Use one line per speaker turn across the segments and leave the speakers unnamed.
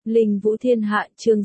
Linh Vũ Thiên Hạ chương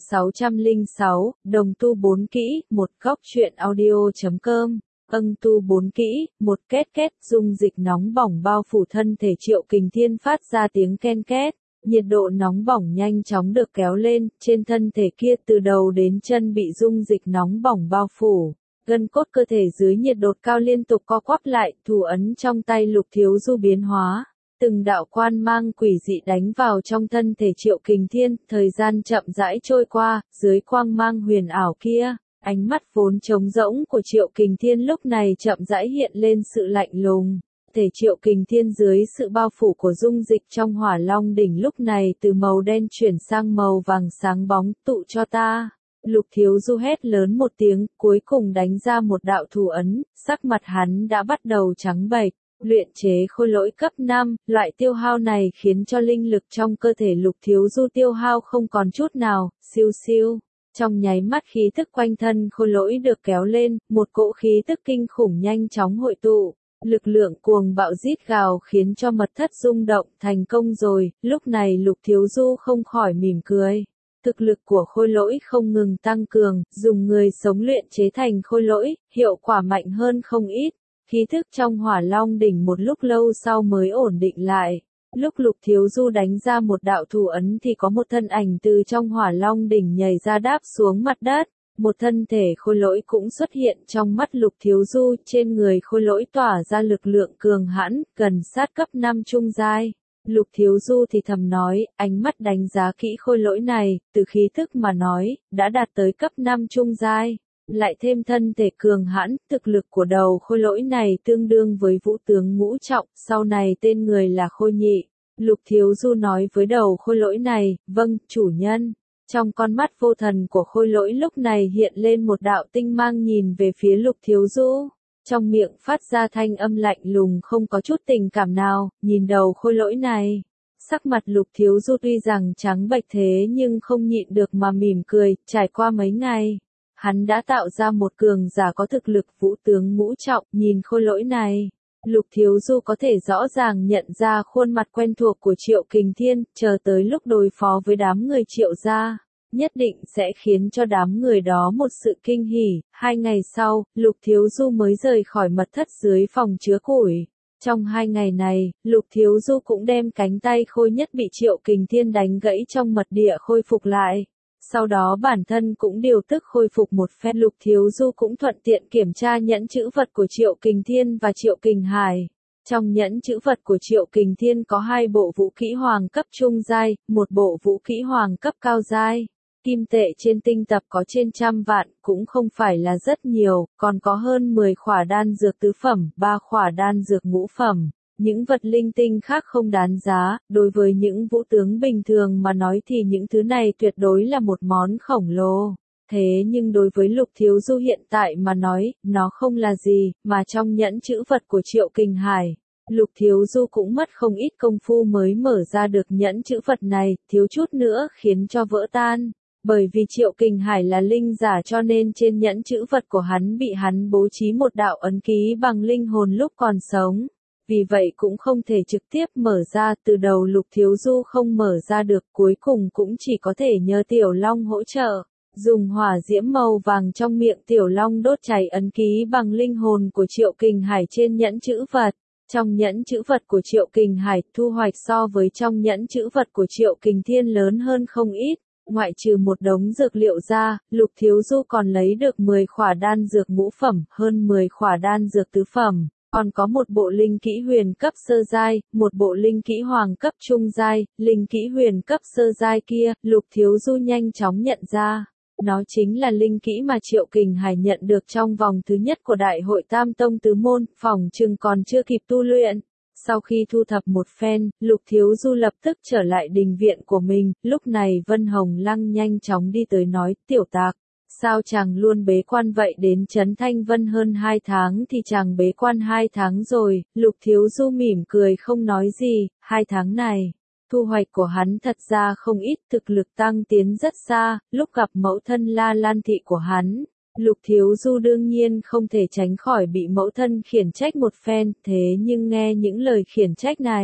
606, Đồng tu 4 kỹ, một góc truyện audio.com, tu 4 kỹ, một két két, dung dịch nóng bỏng bao phủ thân thể Triệu Kình Thiên phát ra tiếng ken két, nhiệt độ nóng bỏng nhanh chóng được kéo lên, trên thân thể kia từ đầu đến chân bị dung dịch nóng bỏng bao phủ. Gân cốt cơ thể dưới nhiệt độ cao liên tục co quắp lại, thủ ấn trong tay Lục Thiếu Du biến hóa. Từng đạo quan mang quỷ dị đánh vào trong thân thể Triệu Kình Thiên, thời gian chậm rãi trôi qua, dưới quang mang huyền ảo kia, ánh mắt vốn trống rỗng của Triệu Kình Thiên lúc này chậm rãi hiện lên sự lạnh lùng. Thể Triệu Kình Thiên dưới sự bao phủ của dung dịch trong Hỏa Long đỉnh lúc này từ màu đen chuyển sang màu vàng sáng bóng, tụ cho ta. Lục Thiếu Du hét lớn một tiếng, cuối cùng đánh ra một đạo thủ ấn, sắc mặt hắn đã bắt đầu trắng bệch. Luyện chế khôi lỗi cấp 5, loại tiêu hao này khiến cho linh lực trong cơ thể Lục Thiếu Du tiêu hao không còn chút nào, siêu siêu. Trong nháy mắt khí tức quanh thân khôi lỗi được kéo lên, một cỗ khí tức kinh khủng nhanh chóng hội tụ. Lực lượng cuồng bạo rít gào khiến cho mật thất rung động, thành công rồi, lúc này Lục Thiếu Du không khỏi mỉm cười. Thực lực của khôi lỗi không ngừng tăng cường, dùng người sống luyện chế thành khôi lỗi, hiệu quả mạnh hơn không ít. Khí thức trong Hỏa Long đỉnh một lúc lâu sau mới ổn định lại. Lúc Lục Thiếu Du đánh ra một đạo thủ ấn thì có một thân ảnh từ trong Hỏa Long đỉnh nhảy ra đáp xuống mặt đất. Một thân thể khôi lỗi cũng xuất hiện trong mắt Lục Thiếu Du, trên người khôi lỗi tỏa ra lực lượng cường hãn, gần sát cấp 5 trung giai. Lục Thiếu Du thì thầm nói, ánh mắt đánh giá kỹ khôi lỗi này, từ khí thức mà nói, đã đạt tới cấp 5 trung giai. Lại thêm thân thể cường hãn, thực lực của đầu khôi lỗi này tương đương với vũ tướng ngũ trọng, sau này tên người là Khôi Nhị. Lục Thiếu Du nói với đầu khôi lỗi này, vâng, chủ nhân. Trong con mắt vô thần của khôi lỗi lúc này hiện lên một đạo tinh mang nhìn về phía Lục Thiếu Du. Trong miệng phát ra thanh âm lạnh lùng không có chút tình cảm nào, nhìn đầu khôi lỗi này. Sắc mặt Lục Thiếu Du tuy rằng trắng bệch thế nhưng không nhịn được mà mỉm cười, trải qua mấy ngày. Hắn đã tạo ra một cường giả có thực lực vũ tướng ngũ trọng, nhìn khôi lỗi này. Lục Thiếu Du có thể rõ ràng nhận ra khuôn mặt quen thuộc của Triệu Kình Thiên, chờ tới lúc đối phó với đám người Triệu gia, nhất định sẽ khiến cho đám người đó một sự kinh hỉ. 2 ngày sau, Lục Thiếu Du mới rời khỏi mật thất dưới phòng chứa củi. Trong 2 ngày này, Lục Thiếu Du cũng đem cánh tay khôi nhất bị Triệu Kình Thiên đánh gãy trong mật địa khôi phục lại. Sau đó bản thân cũng điều tức khôi phục một phen. Lục Thiếu Du cũng thuận tiện kiểm tra nhẫn chữ vật của Triệu Kình Thiên và Triệu Kình Hải. Trong nhẫn chữ vật của Triệu Kình Thiên có 2 bộ vũ kỹ hoàng cấp trung giai, một bộ vũ kỹ hoàng cấp cao giai. Kim tệ trên tinh tập có trên 100 vạn, cũng không phải là rất nhiều, còn có hơn 10 khỏa đan dược tứ phẩm, 3 khỏa đan dược ngũ phẩm. Những vật linh tinh khác không đáng giá, đối với những vũ tướng bình thường mà nói thì những thứ này tuyệt đối là một món khổng lồ. Thế nhưng đối với Lục Thiếu Du hiện tại mà nói, nó không là gì, mà trong nhẫn chữ vật của Triệu Kình Hải. Lục Thiếu Du cũng mất không ít công phu mới mở ra được nhẫn chữ vật này, thiếu chút nữa khiến cho vỡ tan. Bởi vì Triệu Kình Hải là linh giả cho nên trên nhẫn chữ vật của hắn bị hắn bố trí một đạo ấn ký bằng linh hồn lúc còn sống. Vì vậy cũng không thể trực tiếp mở ra, từ đầu Lục Thiếu Du không mở ra được, cuối cùng cũng chỉ có thể nhờ Tiểu Long hỗ trợ. Dùng hỏa diễm màu vàng trong miệng Tiểu Long đốt cháy ấn ký bằng linh hồn của Triệu Kình Hải trên nhẫn chữ vật. Trong nhẫn chữ vật của Triệu Kình Hải, thu hoạch so với trong nhẫn chữ vật của Triệu Kình Thiên lớn hơn không ít. Ngoại trừ một đống dược liệu ra, Lục Thiếu Du còn lấy được 10 khỏa đan dược ngũ phẩm, hơn 10 khỏa đan dược tứ phẩm. Còn có một bộ linh kỹ huyền cấp sơ giai, một bộ linh kỹ hoàng cấp trung giai, linh kỹ huyền cấp sơ giai kia, Lục Thiếu Du nhanh chóng nhận ra. Nó chính là linh kỹ mà Triệu Kình Hải nhận được trong vòng thứ nhất của Đại hội Tam Tông Tứ Môn, phỏng chừng còn chưa kịp tu luyện. Sau khi thu thập một phen, Lục Thiếu Du lập tức trở lại đình viện của mình, lúc này Vân Hồng Lăng nhanh chóng đi tới nói, Tiểu Tạc. Sao chàng luôn bế quan vậy, đến Trấn Thanh Vân hơn 2 tháng thì chàng bế quan 2 tháng rồi. Lục Thiếu Du mỉm cười không nói gì. 2 tháng này, thu hoạch của hắn thật ra không ít, thực lực tăng tiến rất xa. Lúc gặp mẫu thân La Lan thị của hắn, Lục Thiếu Du đương nhiên không thể tránh khỏi bị mẫu thân khiển trách một phen, thế nhưng nghe những lời khiển trách này,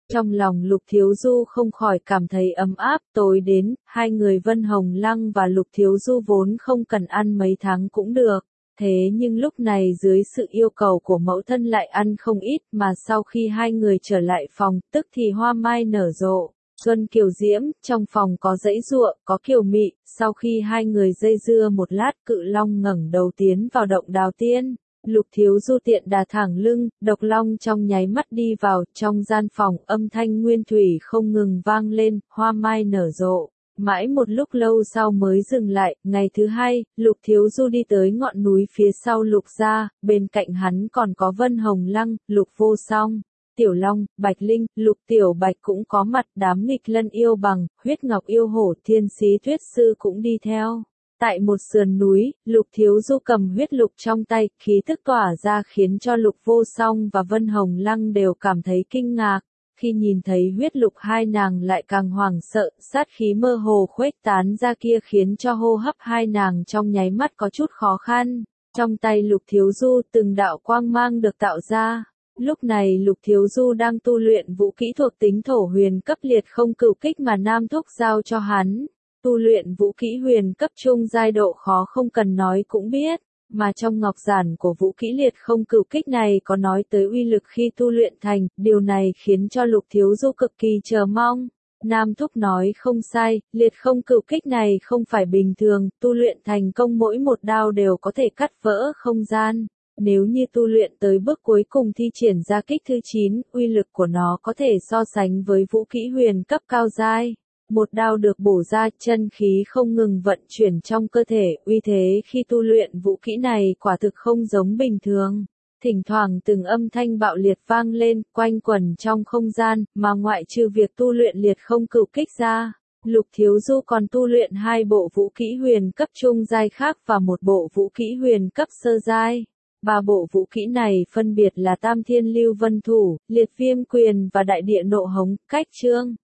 Trong lòng Lục Thiếu Du không khỏi cảm thấy ấm áp, tối đến, hai người Vân Hồng Lăng và Lục Thiếu Du vốn không cần ăn mấy tháng cũng được. Thế nhưng lúc này dưới sự yêu cầu của mẫu thân lại ăn không ít mà sau khi hai người trở lại phòng, tức thì hoa mai nở rộ. Xuân kiều diễm, trong phòng có dãy giụa, có kiều mị, sau khi hai người dây dưa một lát Cự Long ngẩng đầu tiến vào động Đào Tiên. Lục Thiếu Du tiện đà thẳng lưng, Độc Long trong nháy mắt đi vào, trong gian phòng âm thanh nguyên thủy không ngừng vang lên, hoa mai nở rộ. Mãi một lúc lâu sau mới dừng lại, ngày thứ hai, Lục Thiếu Du đi tới ngọn núi phía sau Lục gia, bên cạnh hắn còn có Vân Hồng Lăng, Lục Vô Song, Tiểu Long, Bạch Linh, Lục Tiểu Bạch cũng có mặt, đám nghịch lân yêu bằng, huyết ngọc yêu hổ, thiên sĩ thuyết sư cũng đi theo. Tại một sườn núi, Lục Thiếu Du cầm huyết lục trong tay, khí tức tỏa ra khiến cho Lục Vô Song và Vân Hồng Lăng đều cảm thấy kinh ngạc. Khi nhìn thấy huyết lục hai nàng lại càng hoảng sợ, sát khí mơ hồ khuếch tán ra kia khiến cho hô hấp hai nàng trong nháy mắt có chút khó khăn. Trong tay Lục Thiếu Du từng đạo quang mang được tạo ra. Lúc này Lục Thiếu Du đang tu luyện vũ kỹ thuộc tính thổ huyền cấp liệt không cửu kích mà Nam Thúc giao cho hắn. Tu luyện vũ kỹ huyền cấp trung giai độ khó không cần nói cũng biết, mà trong ngọc giản của vũ kỹ liệt không cửu kích này có nói tới uy lực khi tu luyện thành, điều này khiến cho Lục Thiếu Du cực kỳ chờ mong. Nam Thúc nói không sai, liệt không cửu kích này không phải bình thường, tu luyện thành công mỗi một đao đều có thể cắt vỡ không gian. Nếu như tu luyện tới bước cuối cùng thi triển ra kích thứ 9, uy lực của nó có thể so sánh với vũ kỹ huyền cấp cao giai. Một đao được bổ ra, chân khí không ngừng vận chuyển trong cơ thể, uy thế khi tu luyện vũ kỹ này quả thực không giống bình thường. Thỉnh thoảng từng âm thanh bạo liệt vang lên, quanh quẩn trong không gian, mà ngoại trừ việc tu luyện liệt không cửu kích ra, Lục Thiếu Du còn tu luyện hai bộ vũ kỹ huyền cấp trung giai khác và một bộ vũ kỹ huyền cấp sơ giai. Ba bộ vũ kỹ này phân biệt là Tam Thiên Lưu Vân Thủ, Liệt Viêm Quyền và Đại Địa Nộ Hống, Cách Chương.